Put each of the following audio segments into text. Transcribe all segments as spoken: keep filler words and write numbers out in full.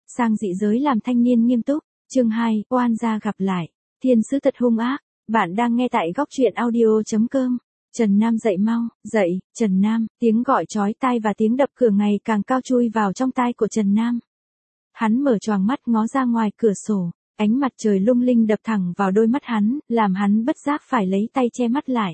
sang dị giới làm thanh niên nghiêm túc. Chương hai, oan gia gặp lại. Thiên sứ thật hung ác. Bạn đang nghe tại góc truyện audio chấm com. Trần Nam dậy mau, dậy, Trần Nam, tiếng gọi chói tai và tiếng đập cửa ngày càng cao chui vào trong tai của Trần Nam. Hắn mở choàng mắt ngó ra ngoài cửa sổ, ánh mặt trời lung linh đập thẳng vào đôi mắt hắn, làm hắn bất giác phải lấy tay che mắt lại.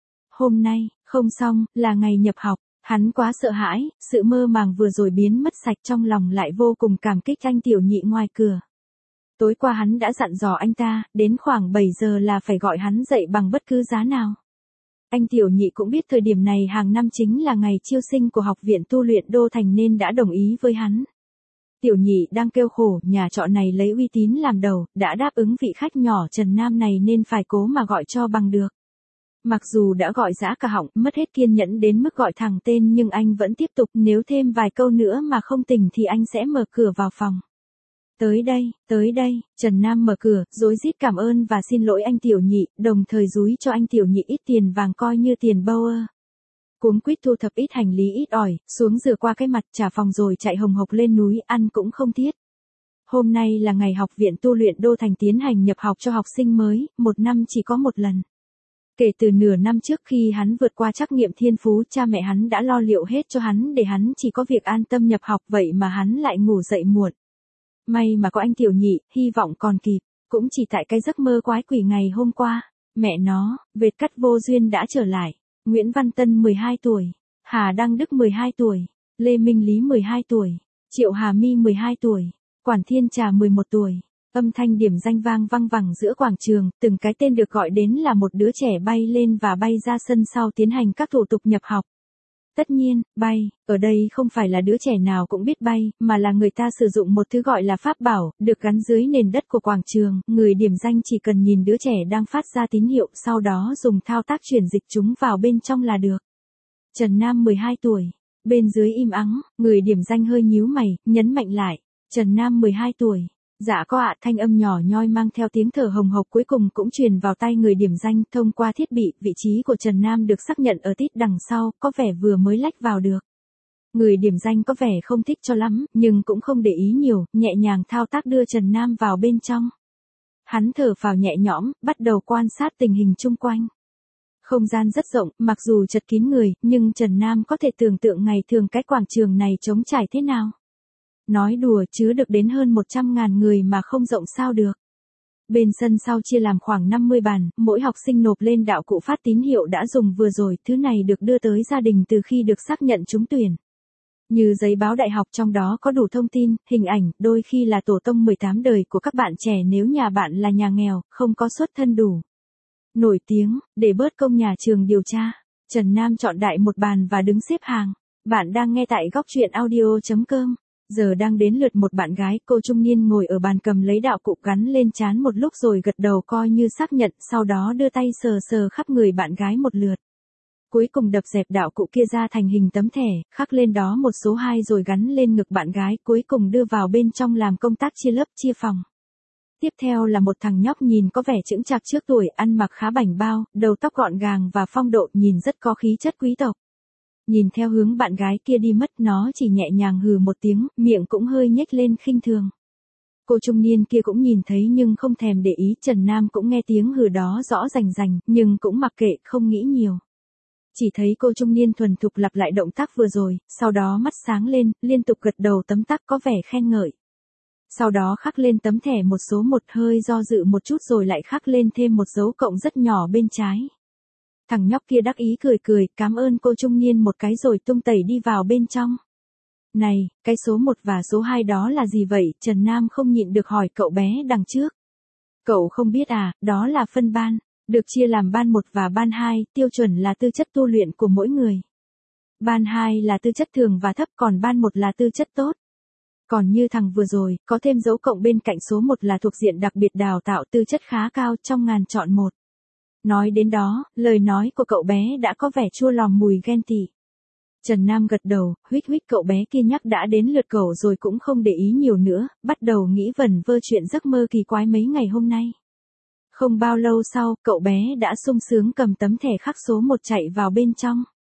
Hôm nay, không xong, là ngày nhập học, hắn quá sợ hãi, sự mơ màng vừa rồi biến mất sạch, trong lòng lại vô cùng cảm kích anh tiểu nhị ngoài cửa. Tối qua hắn đã dặn dò anh ta, đến khoảng bảy giờ là phải gọi hắn dậy bằng bất cứ giá nào. Anh tiểu nhị cũng biết thời điểm này hàng năm chính là ngày chiêu sinh của học viện tu luyện Đô Thành nên đã đồng ý với hắn. Tiểu nhị đang kêu khổ, nhà trọ này lấy uy tín làm đầu, đã đáp ứng vị khách nhỏ Trần Nam này nên phải cố mà gọi cho bằng được. Mặc dù đã gọi giã cả họng, mất hết kiên nhẫn đến mức gọi thẳng tên nhưng anh vẫn tiếp tục, nếu thêm vài câu nữa mà không tỉnh thì anh sẽ mở cửa vào phòng. Tới đây, tới đây, Trần Nam mở cửa, rối rít cảm ơn và xin lỗi anh tiểu nhị, đồng thời dúi cho anh tiểu nhị ít tiền vàng coi như tiền Bauer. Cuống quýt thu thập ít hành lý ít ỏi, xuống rửa qua cái mặt, trả phòng rồi chạy hồng hộc lên núi, ăn cũng không tiếc. Hôm nay là ngày học viện tu luyện Đô Thành tiến hành nhập học cho học sinh mới, một năm chỉ có một lần. Kể từ nửa năm trước khi hắn vượt qua trắc nghiệm thiên phú, cha mẹ hắn đã lo liệu hết cho hắn để hắn chỉ có việc an tâm nhập học, vậy mà hắn lại ngủ dậy muộn. May mà có anh tiểu nhị, hy vọng còn kịp, cũng chỉ tại cái giấc mơ quái quỷ ngày hôm qua. Mẹ nó, vệt cắt vô duyên đã trở lại. Nguyễn Văn Tân mười hai tuổi, Hà Đăng Đức mười hai tuổi, Lê Minh Lý mười hai tuổi, Triệu Hà My mười hai tuổi, Quản Thiên Trà mười một tuổi. Âm thanh điểm danh vang văng vẳng giữa quảng trường, từng cái tên được gọi đến là một đứa trẻ bay lên và bay ra sân sau tiến hành các thủ tục nhập học. Tất nhiên, bay, ở đây không phải là đứa trẻ nào cũng biết bay, mà là người ta sử dụng một thứ gọi là pháp bảo, được gắn dưới nền đất của quảng trường, người điểm danh chỉ cần nhìn đứa trẻ đang phát ra tín hiệu, sau đó dùng thao tác chuyển dịch chúng vào bên trong là được. Trần Nam mười hai tuổi, bên dưới im ắng, người điểm danh hơi nhíu mày, nhấn mạnh lại, Trần Nam mười hai tuổi. Dạ có ạ, thanh âm nhỏ nhoi mang theo tiếng thở hồng hộc cuối cùng cũng truyền vào tai người điểm danh, thông qua thiết bị, vị trí của Trần Nam được xác nhận ở tít đằng sau, có vẻ vừa mới lách vào được. Người điểm danh có vẻ không thích cho lắm, nhưng cũng không để ý nhiều, nhẹ nhàng thao tác đưa Trần Nam vào bên trong. Hắn thở phào nhẹ nhõm, bắt đầu quan sát tình hình chung quanh. Không gian rất rộng, mặc dù chật kín người, nhưng Trần Nam có thể tưởng tượng ngày thường cái quảng trường này trống trải thế nào. Nói đùa chứ được đến hơn một trăm ngàn người mà không rộng sao được. Bên sân sau chia làm khoảng năm mươi bàn, mỗi học sinh nộp lên đạo cụ phát tín hiệu đã dùng vừa rồi, thứ này được đưa tới gia đình từ khi được xác nhận trúng tuyển. Như giấy báo đại học trong đó có đủ thông tin, hình ảnh, đôi khi là tổ tông mười tám đời của các bạn trẻ nếu nhà bạn là nhà nghèo, không có xuất thân đủ nổi tiếng, để bớt công nhà trường điều tra. Trần Nam chọn đại một bàn và đứng xếp hàng. Bạn đang nghe tại góc truyện audio chấm com. Giờ đang đến lượt một bạn gái, cô trung niên ngồi ở bàn cầm lấy đạo cụ gắn lên trán một lúc rồi gật đầu coi như xác nhận, sau đó đưa tay sờ sờ khắp người bạn gái một lượt. Cuối cùng đập dẹp đạo cụ kia ra thành hình tấm thẻ, khắc lên đó một số hai rồi gắn lên ngực bạn gái, cuối cùng đưa vào bên trong làm công tác chia lớp chia phòng. Tiếp theo là một thằng nhóc nhìn có vẻ chững chạc trước tuổi, ăn mặc khá bảnh bao, đầu tóc gọn gàng và phong độ, nhìn rất có khí chất quý tộc. Nhìn theo hướng bạn gái kia đi mất, nó chỉ nhẹ nhàng hừ một tiếng, miệng cũng hơi nhếch lên khinh thường. Cô trung niên kia cũng nhìn thấy nhưng không thèm để ý, Trần Nam cũng nghe tiếng hừ đó rõ rành rành, nhưng cũng mặc kệ, không nghĩ nhiều. Chỉ thấy cô trung niên thuần thục lặp lại động tác vừa rồi, sau đó mắt sáng lên, liên tục gật đầu tấm tắc có vẻ khen ngợi. Sau đó khắc lên tấm thẻ một số một, hơi do dự một chút rồi lại khắc lên thêm một dấu cộng rất nhỏ bên trái. Thằng nhóc kia đắc ý cười cười, cảm ơn cô trung niên một cái rồi tung tẩy đi vào bên trong. Này, cái số một và số hai đó là gì vậy? Trần Nam không nhịn được hỏi cậu bé đằng trước. Cậu không biết à, đó là phân ban, được chia làm ban một và ban hai, tiêu chuẩn là tư chất tu luyện của mỗi người. Ban hai là tư chất thường và thấp, còn ban một là tư chất tốt. Còn như thằng vừa rồi, có thêm dấu cộng bên cạnh số một là thuộc diện đặc biệt đào tạo tư chất khá cao trong ngàn chọn một. Nói đến đó, lời nói của cậu bé đã có vẻ chua lòm mùi ghen tị. Trần Nam gật đầu, huých huých cậu bé kia nhắc đã đến lượt cậu rồi cũng không để ý nhiều nữa, bắt đầu nghĩ vẩn vơ chuyện giấc mơ kỳ quái mấy ngày hôm nay. Không bao lâu sau, cậu bé đã sung sướng cầm tấm thẻ khắc số một chạy vào bên trong.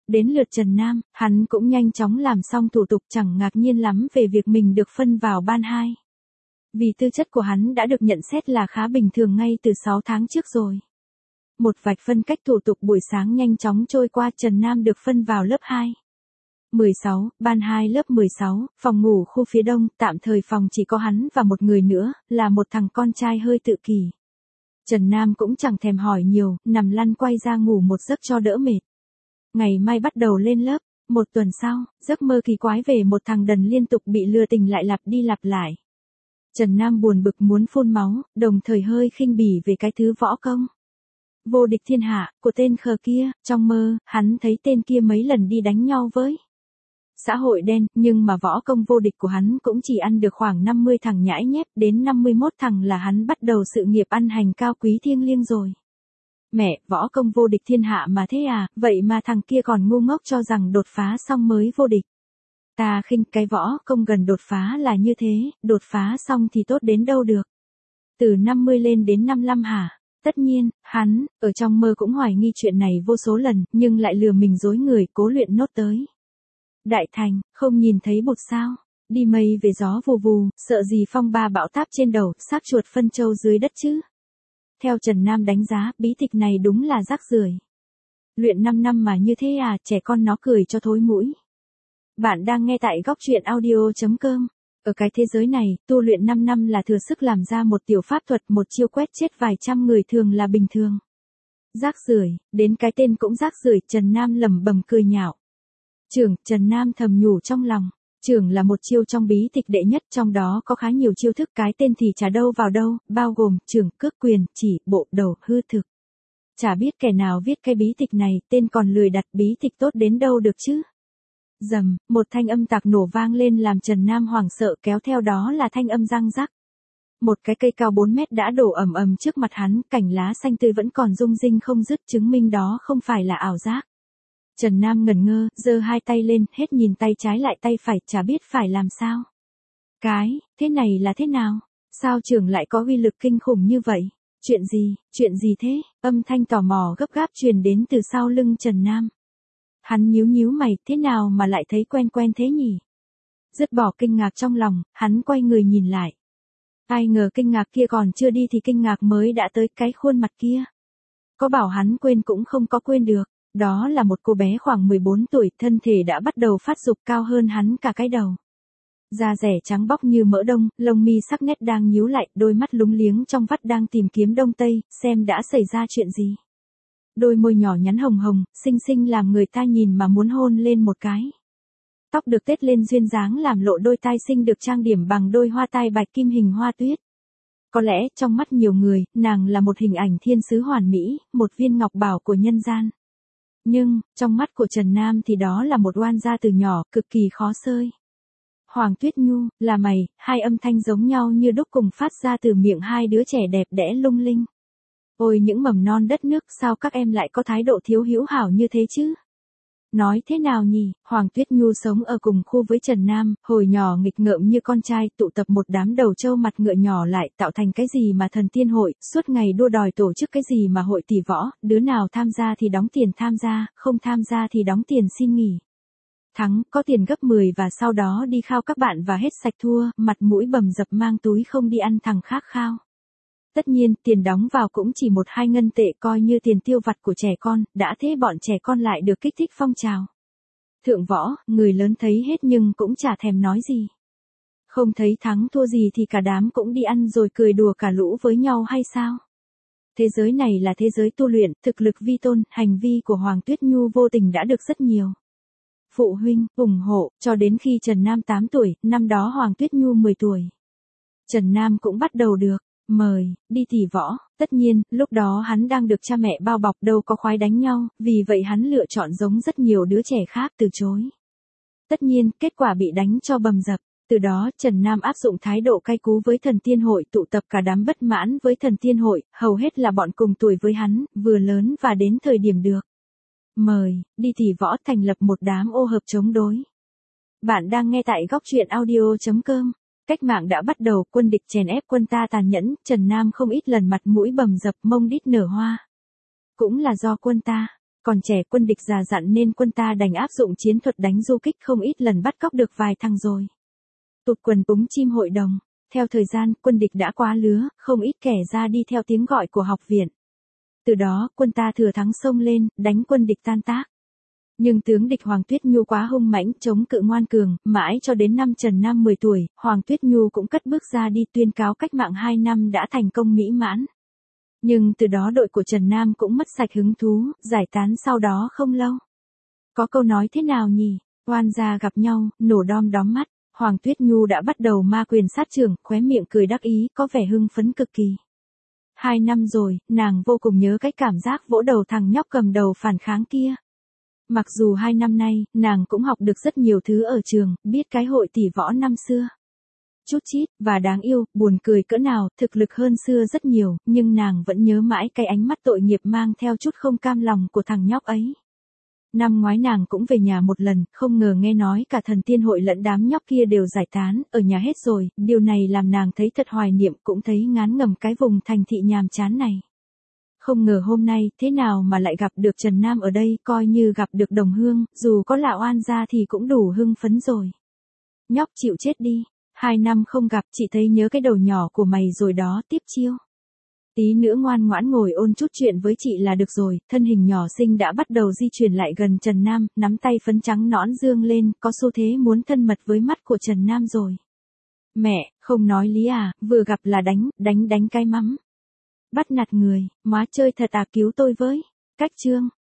Đến lượt Trần Nam, hắn cũng nhanh chóng làm xong thủ tục, chẳng ngạc nhiên lắm về việc mình được phân vào ban hai. Vì tư chất của hắn đã được nhận xét là khá bình thường ngay từ sáu tháng trước rồi. Một vạch phân cách thủ tục buổi sáng nhanh chóng trôi qua, Trần Nam được phân vào lớp hai. mười sáu, ban hai lớp mười sáu, phòng ngủ khu phía đông, tạm thời phòng chỉ có hắn và một người nữa, là một thằng con trai hơi tự kỷ. Trần Nam cũng chẳng thèm hỏi nhiều, nằm lăn quay ra ngủ một giấc cho đỡ mệt. Ngày mai bắt đầu lên lớp, một tuần sau, giấc mơ kỳ quái về một thằng đần liên tục bị lừa tình lại lặp đi lặp lại. Trần Nam buồn bực muốn phun máu, đồng thời hơi khinh bỉ về cái thứ võ công vô địch thiên hạ của tên khờ kia. Trong mơ, hắn thấy tên kia mấy lần đi đánh nhau với xã hội đen, nhưng mà võ công vô địch của hắn cũng chỉ ăn được khoảng năm mươi thằng nhãi nhép, đến năm mươi mốt thằng là hắn bắt đầu sự nghiệp ăn hành cao quý thiêng liêng rồi. Mẹ, võ công vô địch thiên hạ mà thế à, vậy mà thằng kia còn ngu ngốc cho rằng đột phá xong mới vô địch. Ta khinh, cái võ công gần đột phá là như thế, đột phá xong thì tốt đến đâu được. Từ năm mươi lên đến năm mươi lăm hả? Tất nhiên, hắn, ở trong mơ cũng hoài nghi chuyện này vô số lần, nhưng lại lừa mình dối người, cố luyện nốt tới Đại Thành, không nhìn thấy bụt sao? Đi mây về gió vù vù, sợ gì phong ba bão táp trên đầu, xác chuột phân châu dưới đất chứ? Theo Trần Nam đánh giá, bí tịch này đúng là rác rưởi. Luyện năm năm mà như thế à, trẻ con nó cười cho thối mũi. Bạn đang nghe tại góc truyện audio chấm com. Ở cái thế giới này, tu luyện năm năm là thừa sức làm ra một tiểu pháp thuật, một chiêu quét chết vài trăm người thường là bình thường. Rác rưởi, đến cái tên cũng rác rưởi, Trần Nam lẩm bẩm cười nhạo. Trưởng, Trần Nam thầm nhủ trong lòng, trưởng là một chiêu trong bí tịch đệ nhất, trong đó có khá nhiều chiêu thức, cái tên thì chả đâu vào đâu, bao gồm trưởng, cước, quyền, chỉ, bộ, đầu, hư thực. Chả biết kẻ nào viết cái bí tịch này, tên còn lười đặt, bí tịch tốt đến đâu được chứ. Dầm, một thanh âm tạc nổ vang lên làm Trần Nam hoảng sợ, kéo theo đó là thanh âm răng rắc. Một cái cây cao bốn mét đã đổ ầm ầm trước mặt hắn, cành lá xanh tươi vẫn còn rung rinh không dứt, chứng minh đó không phải là ảo giác. Trần Nam ngẩn ngơ, giơ hai tay lên, hết nhìn tay trái lại tay phải, chả biết phải làm sao. Cái, thế này là thế nào? Sao trưởng lại có uy lực kinh khủng như vậy? Chuyện gì, chuyện gì thế? Âm thanh tò mò gấp gáp truyền đến từ sau lưng Trần Nam. Hắn nhíu nhíu mày, thế nào mà lại thấy quen quen thế nhỉ? Dứt bỏ kinh ngạc trong lòng, hắn quay người nhìn lại. Ai ngờ kinh ngạc kia còn chưa đi thì kinh ngạc mới đã tới, cái khuôn mặt kia. Có bảo hắn quên cũng không có quên được. Đó là một cô bé khoảng mười bốn tuổi, thân thể đã bắt đầu phát dục, cao hơn hắn cả cái đầu. Da rẻ trắng bóc như mỡ đông, lông mi sắc nét đang nhíu lại, đôi mắt lúng liếng trong vắt đang tìm kiếm đông tây, xem đã xảy ra chuyện gì. Đôi môi nhỏ nhắn hồng hồng, xinh xinh làm người ta nhìn mà muốn hôn lên một cái. Tóc được tết lên duyên dáng làm lộ đôi tai xinh được trang điểm bằng đôi hoa tai bạch kim hình hoa tuyết. Có lẽ, trong mắt nhiều người, nàng là một hình ảnh thiên sứ hoàn mỹ, một viên ngọc bảo của nhân gian. Nhưng, trong mắt của Trần Nam thì đó là một oan gia từ nhỏ, cực kỳ khó xơi. Hoàng Tuyết Nhu, là mày, hai âm thanh giống nhau như đúc cùng phát ra từ miệng hai đứa trẻ đẹp đẽ lung linh. Ôi những mầm non đất nước, sao các em lại có thái độ thiếu hữu hảo như thế chứ? Nói thế nào nhỉ? Hoàng Tuyết Nhu sống ở cùng khu với Trần Nam, hồi nhỏ nghịch ngợm như con trai, tụ tập một đám đầu trâu mặt ngựa nhỏ lại, tạo thành cái gì mà thần tiên hội, suốt ngày đua đòi tổ chức cái gì mà hội tỷ võ, đứa nào tham gia thì đóng tiền tham gia, không tham gia thì đóng tiền xin nghỉ. Thắng, có tiền gấp mười và sau đó đi khao các bạn và hết sạch, thua, mặt mũi bầm dập mang túi không đi ăn thằng khác khao. Tất nhiên, tiền đóng vào cũng chỉ một hai ngân tệ, coi như tiền tiêu vặt của trẻ con, đã thế bọn trẻ con lại được kích thích phong trào. Thượng võ, người lớn thấy hết nhưng cũng chả thèm nói gì. Không thấy thắng thua gì thì cả đám cũng đi ăn rồi cười đùa cả lũ với nhau hay sao? Thế giới này là thế giới tu luyện, thực lực vi tôn, hành vi của Hoàng Tuyết Nhu vô tình đã được rất nhiều phụ huynh ủng hộ, cho đến khi Trần Nam tám tuổi, năm đó Hoàng Tuyết Nhu mười tuổi. Trần Nam cũng bắt đầu được mời đi tỷ võ, tất nhiên, lúc đó hắn đang được cha mẹ bao bọc, đâu có khoái đánh nhau, vì vậy hắn lựa chọn giống rất nhiều đứa trẻ khác từ chối. Tất nhiên, kết quả bị đánh cho bầm dập. Từ đó, Trần Nam áp dụng thái độ cay cú với thần tiên hội, tụ tập cả đám bất mãn với thần tiên hội, hầu hết là bọn cùng tuổi với hắn, vừa lớn và đến thời điểm được mời đi tỷ võ, thành lập một đám ô hợp chống đối. Bạn đang nghe tại góc truyện audio chấm com. Cách mạng đã bắt đầu, quân địch chèn ép quân ta tàn nhẫn, Trần Nam không ít lần mặt mũi bầm dập, mông đít nở hoa. Cũng là do quân ta Còn trẻ quân địch già dặn nên quân ta đành áp dụng chiến thuật đánh du kích, không ít lần bắt cóc được vài thằng rồi. Tụt quần búng chim hội đồng. Theo thời gian, quân địch đã quá lứa, không ít kẻ ra đi theo tiếng gọi của học viện. Từ đó, quân ta thừa thắng xông lên, đánh quân địch tan tác. Nhưng tướng địch Hoàng Tuyết Nhu quá hung mãnh, chống cự ngoan cường, mãi cho đến năm Trần Nam mười tuổi, Hoàng Tuyết Nhu cũng cất bước ra đi tuyên cáo cách mạng hai năm đã thành công mỹ mãn. Nhưng từ đó đội của Trần Nam cũng mất sạch hứng thú, giải tán sau đó không lâu. Có câu nói thế nào nhỉ? Oan gia gặp nhau, nổ đom đóm mắt. Hoàng Tuyết Nhu đã bắt đầu ma quyền sát trưởng, khóe miệng cười đắc ý, có vẻ hưng phấn cực kỳ. Hai năm rồi, nàng vô cùng nhớ cái cảm giác vỗ đầu thằng nhóc cầm đầu phản kháng kia. Mặc dù hai năm nay, nàng cũng học được rất nhiều thứ ở trường, biết cái hội tỷ võ năm xưa. Chút chít, và đáng yêu, buồn cười cỡ nào, thực lực hơn xưa rất nhiều, nhưng nàng vẫn nhớ mãi cái ánh mắt tội nghiệp mang theo chút không cam lòng của thằng nhóc ấy. Năm ngoái nàng cũng về nhà một lần, không ngờ nghe nói cả thần tiên hội lẫn đám nhóc kia đều giải tán, ở nhà hết rồi, điều này làm nàng thấy thật hoài niệm, cũng thấy ngán ngẩm cái vùng thành thị nhàm chán này. Không ngờ hôm nay, thế nào mà lại gặp được Trần Nam ở đây, coi như gặp được đồng hương, dù có là oan gia thì cũng đủ hưng phấn rồi. Nhóc chịu chết đi, hai năm không gặp, chị thấy nhớ cái đầu nhỏ của mày rồi đó, tiếp chiêu. Tí nữa ngoan ngoãn ngồi ôn chút chuyện với chị là được rồi, thân hình nhỏ xinh đã bắt đầu di chuyển lại gần Trần Nam, nắm tay phấn trắng nõn dương lên, có xu thế muốn thân mật với mắt của Trần Nam rồi. Mẹ, không nói lý à, vừa gặp là đánh, đánh đánh cái mắm. Bắt nạt người, má chơi thật à, cứu tôi với. Cách chương.